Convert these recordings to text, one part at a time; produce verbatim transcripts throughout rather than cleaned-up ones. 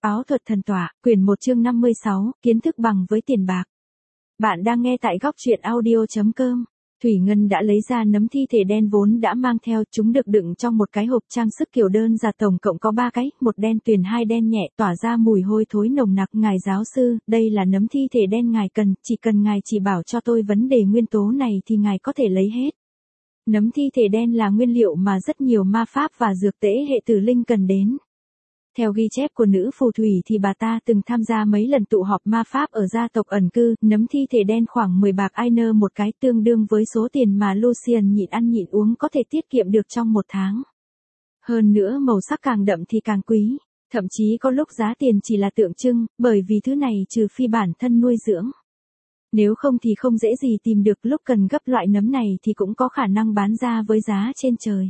Áo thuật thần tỏa, quyển một chương năm mươi sáu, kiến thức bằng với tiền bạc. Bạn đang nghe tại góc truyện audio chấm com. Thủy Ngân đã lấy ra nấm thi thể đen vốn đã mang theo, chúng được đựng trong một cái hộp trang sức kiểu đơn giản, tổng cộng có ba cái, một đen tuyền hai đen nhẹ, tỏa ra mùi hôi thối nồng nặc. Ngài giáo sư, đây là nấm thi thể đen ngài cần, chỉ cần ngài chỉ bảo cho tôi vấn đề nguyên tố này thì ngài có thể lấy hết. Nấm thi thể đen là nguyên liệu mà rất nhiều ma pháp và dược tễ hệ tử linh cần đến. Theo ghi chép của nữ phù thủy thì bà ta từng tham gia mấy lần tụ họp ma pháp ở gia tộc ẩn cư, nấm thi thể đen khoảng mười bạc Ainer một cái, tương đương với số tiền mà Lucian nhịn ăn nhịn uống có thể tiết kiệm được trong một tháng. Hơn nữa màu sắc càng đậm thì càng quý, thậm chí có lúc giá tiền chỉ là tượng trưng, bởi vì thứ này trừ phi bản thân nuôi dưỡng. Nếu không thì không dễ gì tìm được, lúc cần gấp loại nấm này thì cũng có khả năng bán ra với giá trên trời.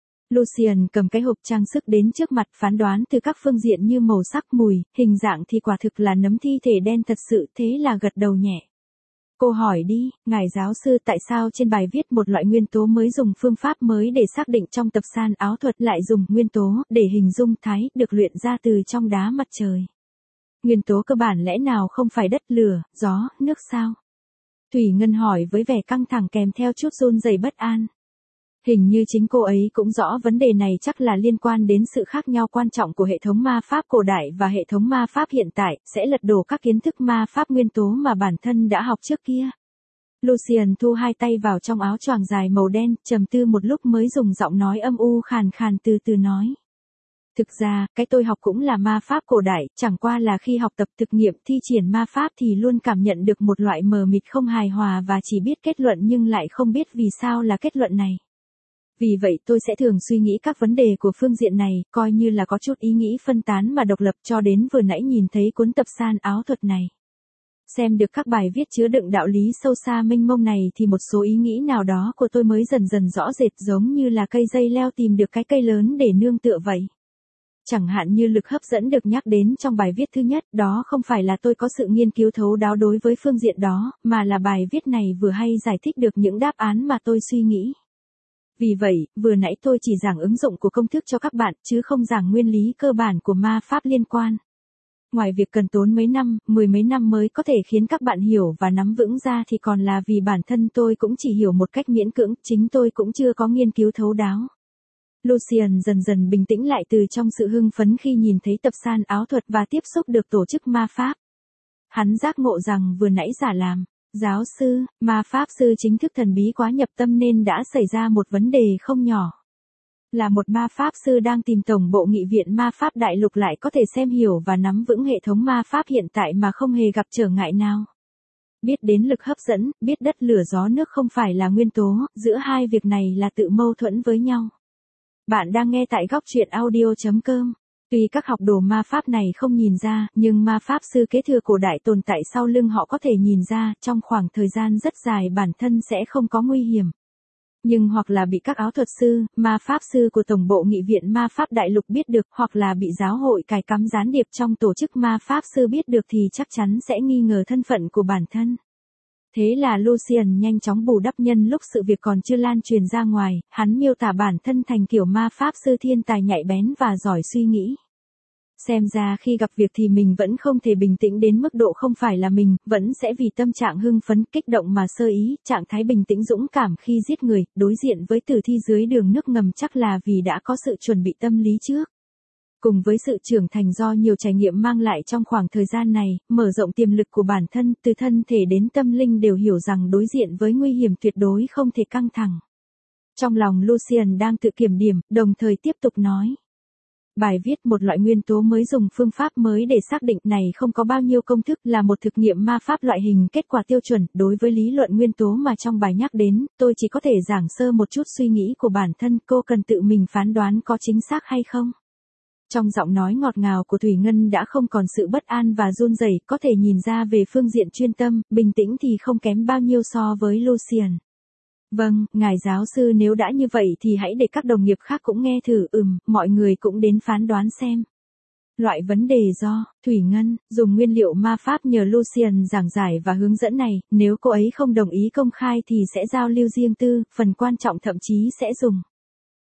Lucian cầm cái hộp trang sức đến trước mặt, phán đoán từ các phương diện như màu sắc, mùi, hình dạng thì quả thực là nấm thi thể đen thật sự, thế là gật đầu nhẹ. Cô hỏi đi, ngài giáo sư, tại sao trên bài viết một loại nguyên tố mới dùng phương pháp mới để xác định trong tập san áo thuật lại dùng nguyên tố để hình dung thái được luyện ra từ trong đá mặt trời? Nguyên tố cơ bản lẽ nào không phải đất, lửa, gió, nước sao? Thủy Ngân hỏi với vẻ căng thẳng kèm theo chút run rẩy bất an. Hình như chính cô ấy cũng rõ vấn đề này chắc là liên quan đến sự khác nhau quan trọng của hệ thống ma pháp cổ đại và hệ thống ma pháp hiện tại, sẽ lật đổ các kiến thức ma pháp nguyên tố mà bản thân đã học trước kia. Lucian thu hai tay vào trong áo choàng dài màu đen, trầm tư một lúc mới dùng giọng nói âm u khàn khàn từ từ nói. Thực ra, cái tôi học cũng là ma pháp cổ đại, chẳng qua là khi học tập thực nghiệm thi triển ma pháp thì luôn cảm nhận được một loại mờ mịt không hài hòa và chỉ biết kết luận nhưng lại không biết vì sao là kết luận này. Vì vậy tôi sẽ thường suy nghĩ các vấn đề của phương diện này, coi như là có chút ý nghĩ phân tán mà độc lập, cho đến vừa nãy nhìn thấy cuốn tập san áo thuật này. Xem được các bài viết chứa đựng đạo lý sâu xa mênh mông này thì một số ý nghĩ nào đó của tôi mới dần dần rõ rệt, giống như là cây dây leo tìm được cái cây lớn để nương tựa vậy. Chẳng hạn như lực hấp dẫn được nhắc đến trong bài viết thứ nhất, đó không phải là tôi có sự nghiên cứu thấu đáo đối với phương diện đó, mà là bài viết này vừa hay giải thích được những đáp án mà tôi suy nghĩ. Vì vậy, vừa nãy tôi chỉ giảng ứng dụng của công thức cho các bạn, chứ không giảng nguyên lý cơ bản của ma pháp liên quan. Ngoài việc cần tốn mấy năm, mười mấy năm mới có thể khiến các bạn hiểu và nắm vững ra thì còn là vì bản thân tôi cũng chỉ hiểu một cách miễn cưỡng, chính tôi cũng chưa có nghiên cứu thấu đáo. Lucian dần dần bình tĩnh lại từ trong sự hưng phấn khi nhìn thấy tập san áo thuật và tiếp xúc được tổ chức ma pháp. Hắn giác ngộ rằng vừa nãy giả làm giáo sư, ma pháp sư chính thức thần bí quá nhập tâm nên đã xảy ra một vấn đề không nhỏ. Là một ma pháp sư đang tìm tổng bộ nghị viện ma pháp đại lục lại có thể xem hiểu và nắm vững hệ thống ma pháp hiện tại mà không hề gặp trở ngại nào. Biết đến lực hấp dẫn, biết đất lửa gió nước không phải là nguyên tố, giữa hai việc này là tự mâu thuẫn với nhau. Bạn đang nghe tại góc truyện audio chấm com. Tuy các học đồ ma pháp này không nhìn ra, nhưng ma pháp sư kế thừa cổ đại tồn tại sau lưng họ có thể nhìn ra, trong khoảng thời gian rất dài bản thân sẽ không có nguy hiểm. Nhưng hoặc là bị các áo thuật sư, ma pháp sư của Tổng bộ Nghị viện Ma pháp Đại lục biết được, hoặc là bị giáo hội cài cắm gián điệp trong tổ chức ma pháp sư biết được thì chắc chắn sẽ nghi ngờ thân phận của bản thân. Thế là Lucian nhanh chóng bù đắp nhân lúc sự việc còn chưa lan truyền ra ngoài, hắn miêu tả bản thân thành kiểu ma pháp sư thiên tài nhạy bén và giỏi suy nghĩ. Xem ra khi gặp việc thì mình vẫn không thể bình tĩnh đến mức độ không phải là mình, vẫn sẽ vì tâm trạng hưng phấn, kích động mà sơ ý, trạng thái bình tĩnh dũng cảm khi giết người, đối diện với tử thi dưới đường nước ngầm chắc là vì đã có sự chuẩn bị tâm lý trước. Cùng với sự trưởng thành do nhiều trải nghiệm mang lại trong khoảng thời gian này, mở rộng tiềm lực của bản thân, từ thân thể đến tâm linh đều hiểu rằng đối diện với nguy hiểm tuyệt đối không thể căng thẳng. Trong lòng Lucian đang tự kiểm điểm, đồng thời tiếp tục nói. Bài viết một loại nguyên tố mới dùng phương pháp mới để xác định này không có bao nhiêu công thức, là một thực nghiệm ma pháp loại hình kết quả tiêu chuẩn. Đối với lý luận nguyên tố mà trong bài nhắc đến, tôi chỉ có thể giảng sơ một chút suy nghĩ của bản thân, cô cần tự mình phán đoán có chính xác hay không. Trong giọng nói ngọt ngào của Thủy Ngân đã không còn sự bất an và run rẩy, có thể nhìn ra về phương diện chuyên tâm, bình tĩnh thì không kém bao nhiêu so với Lucian. Vâng, ngài giáo sư, nếu đã như vậy thì hãy để các đồng nghiệp khác cũng nghe thử, ừm, mọi người cũng đến phán đoán xem. Loại vấn đề do Thủy Ngân dùng nguyên liệu ma pháp nhờ Lucian giảng giải và hướng dẫn này, nếu cô ấy không đồng ý công khai thì sẽ giao lưu riêng tư, phần quan trọng thậm chí sẽ dùng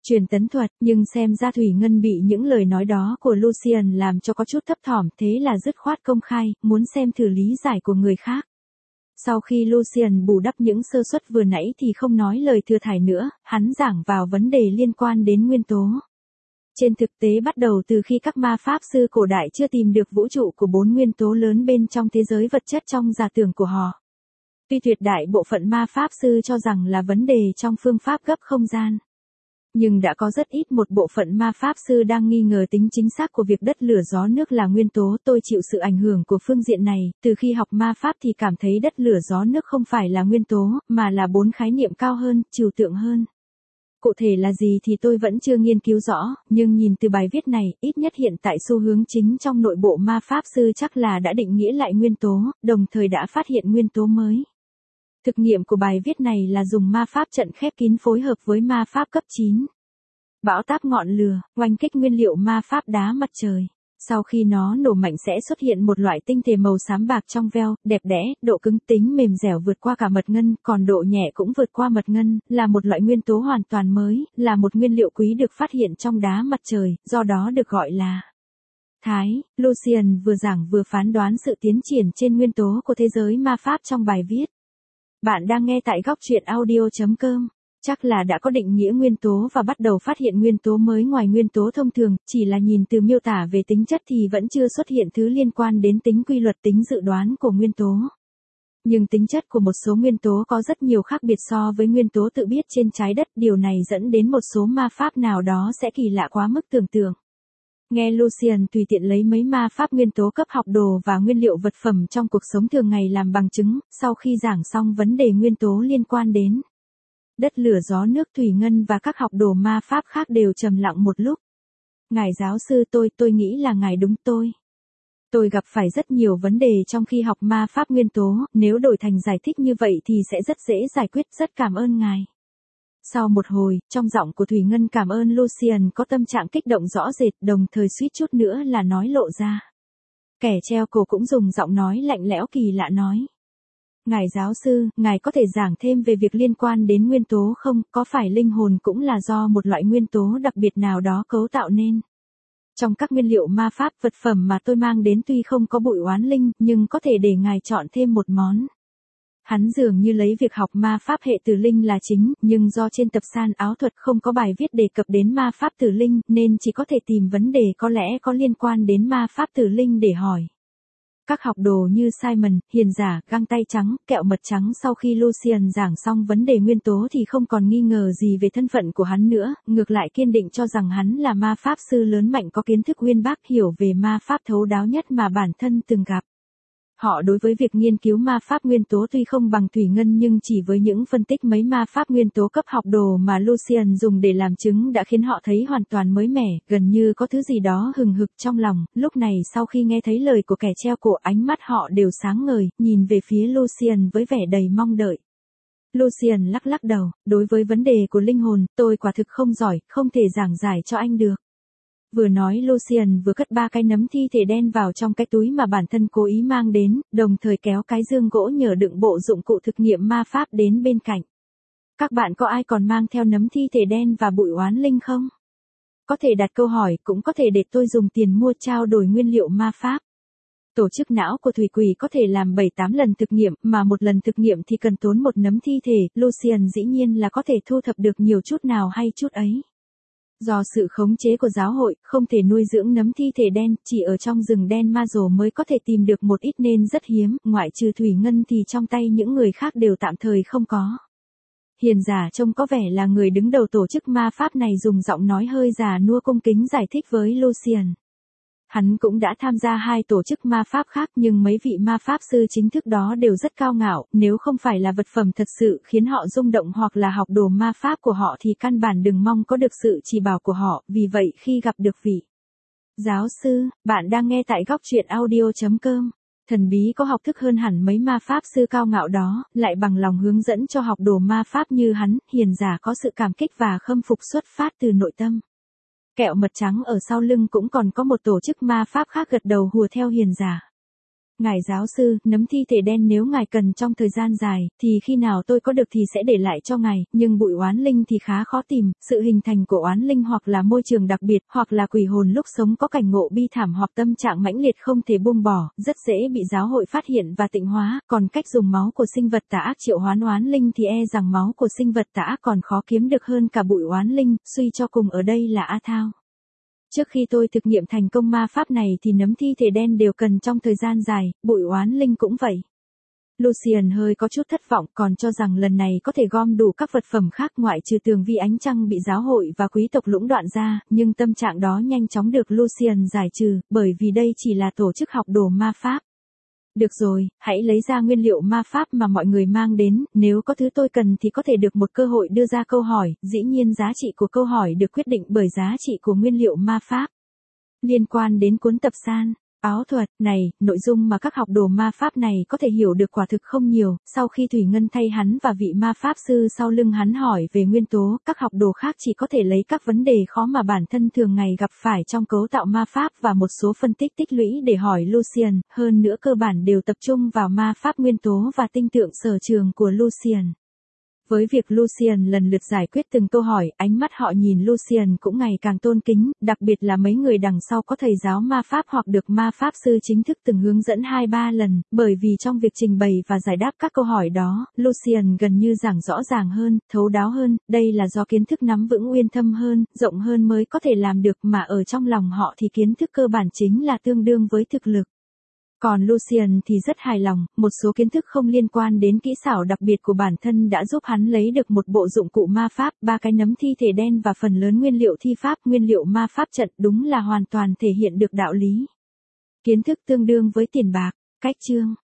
Truyền tấn thuật, nhưng xem ra Thủy Ngân bị những lời nói đó của Lucian làm cho có chút thấp thỏm, thế là dứt khoát công khai, muốn xem thử lý giải của người khác. Sau khi Lucian bù đắp những sơ suất vừa nãy thì không nói lời thừa thải nữa, hắn giảng vào vấn đề liên quan đến nguyên tố. Trên thực tế bắt đầu từ khi các ma pháp sư cổ đại chưa tìm được vũ trụ của bốn nguyên tố lớn bên trong thế giới vật chất trong giả tưởng của họ. Tuy tuyệt đại bộ phận ma pháp sư cho rằng là vấn đề trong phương pháp gấp không gian. Nhưng đã có rất ít một bộ phận ma pháp sư đang nghi ngờ tính chính xác của việc đất lửa gió nước là nguyên tố. Tôi chịu sự ảnh hưởng của phương diện này, từ khi học ma pháp thì cảm thấy đất lửa gió nước không phải là nguyên tố, mà là bốn khái niệm cao hơn, trừu tượng hơn. Cụ thể là gì thì tôi vẫn chưa nghiên cứu rõ, nhưng nhìn từ bài viết này, ít nhất hiện tại xu hướng chính trong nội bộ ma pháp sư chắc là đã định nghĩa lại nguyên tố, đồng thời đã phát hiện nguyên tố mới. Thực nghiệm của bài viết này là dùng ma pháp trận khép kín phối hợp với ma pháp cấp chín. Bão táp ngọn lửa, oanh kích nguyên liệu ma pháp đá mặt trời. Sau khi nó nổ mạnh sẽ xuất hiện một loại tinh thể màu xám bạc trong veo, đẹp đẽ, độ cứng tính mềm dẻo vượt qua cả mật ngân, còn độ nhẹ cũng vượt qua mật ngân, là một loại nguyên tố hoàn toàn mới, là một nguyên liệu quý được phát hiện trong đá mặt trời, do đó được gọi là Thái. Lucian vừa giảng vừa phán đoán sự tiến triển trên nguyên tố của thế giới ma pháp trong bài viết. Bạn đang nghe tại góc truyện audio chấm com. Chắc là đã có định nghĩa nguyên tố và bắt đầu phát hiện nguyên tố mới ngoài nguyên tố thông thường, chỉ là nhìn từ miêu tả về tính chất thì vẫn chưa xuất hiện thứ liên quan đến tính quy luật tính dự đoán của nguyên tố. Nhưng tính chất của một số nguyên tố có rất nhiều khác biệt so với nguyên tố tự biết trên trái đất, điều này dẫn đến một số ma pháp nào đó sẽ kỳ lạ quá mức tưởng tượng. Nghe Lucian tùy tiện lấy mấy ma pháp nguyên tố cấp học đồ và nguyên liệu vật phẩm trong cuộc sống thường ngày làm bằng chứng, sau khi giảng xong vấn đề nguyên tố liên quan đến đất lửa gió nước thủy ngân và các học đồ ma pháp khác đều trầm lặng một lúc. Ngài giáo sư tôi, tôi nghĩ là ngài đúng tôi. Tôi gặp phải rất nhiều vấn đề trong khi học ma pháp nguyên tố, nếu đổi thành giải thích như vậy thì sẽ rất dễ giải quyết, rất cảm ơn ngài. Sau một hồi, trong giọng của Thủy Ngân cảm ơn Lucian có tâm trạng kích động rõ rệt, đồng thời suýt chút nữa là nói lộ ra. Kẻ treo cổ cũng dùng giọng nói lạnh lẽo kỳ lạ nói. Ngài giáo sư, ngài có thể giảng thêm về việc liên quan đến nguyên tố không, có phải linh hồn cũng là do một loại nguyên tố đặc biệt nào đó cấu tạo nên? Trong các nguyên liệu ma pháp vật phẩm mà tôi mang đến tuy không có bụi oán linh, nhưng có thể để ngài chọn thêm một món. Hắn dường như lấy việc học ma pháp hệ tử linh là chính, nhưng do trên tập san áo thuật không có bài viết đề cập đến ma pháp tử linh, nên chỉ có thể tìm vấn đề có lẽ có liên quan đến ma pháp tử linh để hỏi. Các học đồ như Simon, hiền giả, găng tay trắng, kẹo mật trắng sau khi Lucian giảng xong vấn đề nguyên tố thì không còn nghi ngờ gì về thân phận của hắn nữa, ngược lại kiên định cho rằng hắn là ma pháp sư lớn mạnh có kiến thức uyên bác hiểu về ma pháp thấu đáo nhất mà bản thân từng gặp. Họ đối với việc nghiên cứu ma pháp nguyên tố tuy không bằng Thủy Ngân nhưng chỉ với những phân tích mấy ma pháp nguyên tố cấp học đồ mà Lucian dùng để làm chứng đã khiến họ thấy hoàn toàn mới mẻ, gần như có thứ gì đó hừng hực trong lòng. Lúc này sau khi nghe thấy lời của kẻ treo cổ, ánh mắt họ đều sáng ngời, nhìn về phía Lucian với vẻ đầy mong đợi. Lucian lắc lắc đầu, đối với vấn đề của linh hồn, tôi quả thực không giỏi, không thể giảng giải cho anh được. Vừa nói Lucian vừa cất ba cái nấm thi thể đen vào trong cái túi mà bản thân cố ý mang đến, đồng thời kéo cái dương gỗ nhờ đựng bộ dụng cụ thực nghiệm ma pháp đến bên cạnh. Các bạn có ai còn mang theo nấm thi thể đen và bụi oán linh không? Có thể đặt câu hỏi, cũng có thể để tôi dùng tiền mua trao đổi nguyên liệu ma pháp. Tổ chức não của thủy quỷ có thể làm bảy tám lần thực nghiệm, mà một lần thực nghiệm thì cần tốn một nấm thi thể, Lucian dĩ nhiên là có thể thu thập được nhiều chút nào hay chút ấy. Do sự khống chế của giáo hội, không thể nuôi dưỡng nấm thi thể đen, chỉ ở trong rừng đen ma rồ mới có thể tìm được một ít nên rất hiếm, ngoại trừ Thủy Ngân thì trong tay những người khác đều tạm thời không có. Hiền giả trông có vẻ là người đứng đầu tổ chức ma pháp này dùng giọng nói hơi già nua cung kính giải thích với Lucian. Hắn cũng đã tham gia hai tổ chức ma pháp khác nhưng mấy vị ma pháp sư chính thức đó đều rất cao ngạo, nếu không phải là vật phẩm thật sự khiến họ rung động hoặc là học đồ ma pháp của họ thì căn bản đừng mong có được sự chỉ bảo của họ, vì vậy khi gặp được vị giáo sư, bạn đang nghe tại góc truyện audio chấm com. Thần bí có học thức hơn hẳn mấy ma pháp sư cao ngạo đó, lại bằng lòng hướng dẫn cho học đồ ma pháp như hắn, hiền giả có sự cảm kích và khâm phục xuất phát từ nội tâm. Kẹo mật trắng ở sau lưng cũng còn có một tổ chức ma pháp khác gật đầu hùa theo hiền giả. Ngài giáo sư, nấm thi thể đen nếu ngài cần trong thời gian dài, thì khi nào tôi có được thì sẽ để lại cho ngài, nhưng bụi oán linh thì khá khó tìm, sự hình thành của oán linh hoặc là môi trường đặc biệt, hoặc là quỷ hồn lúc sống có cảnh ngộ bi thảm hoặc tâm trạng mãnh liệt không thể buông bỏ, rất dễ bị giáo hội phát hiện và tịnh hóa, còn cách dùng máu của sinh vật tà ác triệu hoán oán linh thì e rằng máu của sinh vật tà ác còn khó kiếm được hơn cả bụi oán linh, suy cho cùng ở đây là A Thao. Trước khi tôi thực nghiệm thành công ma pháp này thì nấm thi thể đen đều cần trong thời gian dài, bụi oán linh cũng vậy. Lucian hơi có chút thất vọng, còn cho rằng lần này có thể gom đủ các vật phẩm khác ngoại trừ tường vi ánh trăng bị giáo hội và quý tộc lũng đoạn ra, nhưng tâm trạng đó nhanh chóng được Lucian giải trừ, bởi vì đây chỉ là tổ chức học đồ ma pháp. Được rồi, hãy lấy ra nguyên liệu ma pháp mà mọi người mang đến, nếu có thứ tôi cần thì có thể được một cơ hội đưa ra câu hỏi, dĩ nhiên giá trị của câu hỏi được quyết định bởi giá trị của nguyên liệu ma pháp. Liên quan đến cuốn tập san, áo thuật này, nội dung mà các học đồ ma pháp này có thể hiểu được quả thực không nhiều, sau khi Thủy Ngân thay hắn và vị ma pháp sư sau lưng hắn hỏi về nguyên tố, các học đồ khác chỉ có thể lấy các vấn đề khó mà bản thân thường ngày gặp phải trong cấu tạo ma pháp và một số phân tích tích lũy để hỏi Lucian, hơn nữa cơ bản đều tập trung vào ma pháp nguyên tố và tinh tượng sở trường của Lucian. Với việc Lucian lần lượt giải quyết từng câu hỏi, ánh mắt họ nhìn Lucian cũng ngày càng tôn kính, đặc biệt là mấy người đằng sau có thầy giáo ma pháp hoặc được ma pháp sư chính thức từng hướng dẫn hai ba lần, bởi vì trong việc trình bày và giải đáp các câu hỏi đó, Lucian gần như giảng rõ ràng hơn, thấu đáo hơn, đây là do kiến thức nắm vững uyên thâm hơn, rộng hơn mới có thể làm được, mà ở trong lòng họ thì kiến thức cơ bản chính là tương đương với thực lực. Còn Lucian thì rất hài lòng, một số kiến thức không liên quan đến kỹ xảo đặc biệt của bản thân đã giúp hắn lấy được một bộ dụng cụ ma pháp, ba cái nấm thi thể đen và phần lớn nguyên liệu thi pháp, nguyên liệu ma pháp trận, đúng là hoàn toàn thể hiện được đạo lý. Kiến thức tương đương với tiền bạc, cách chương.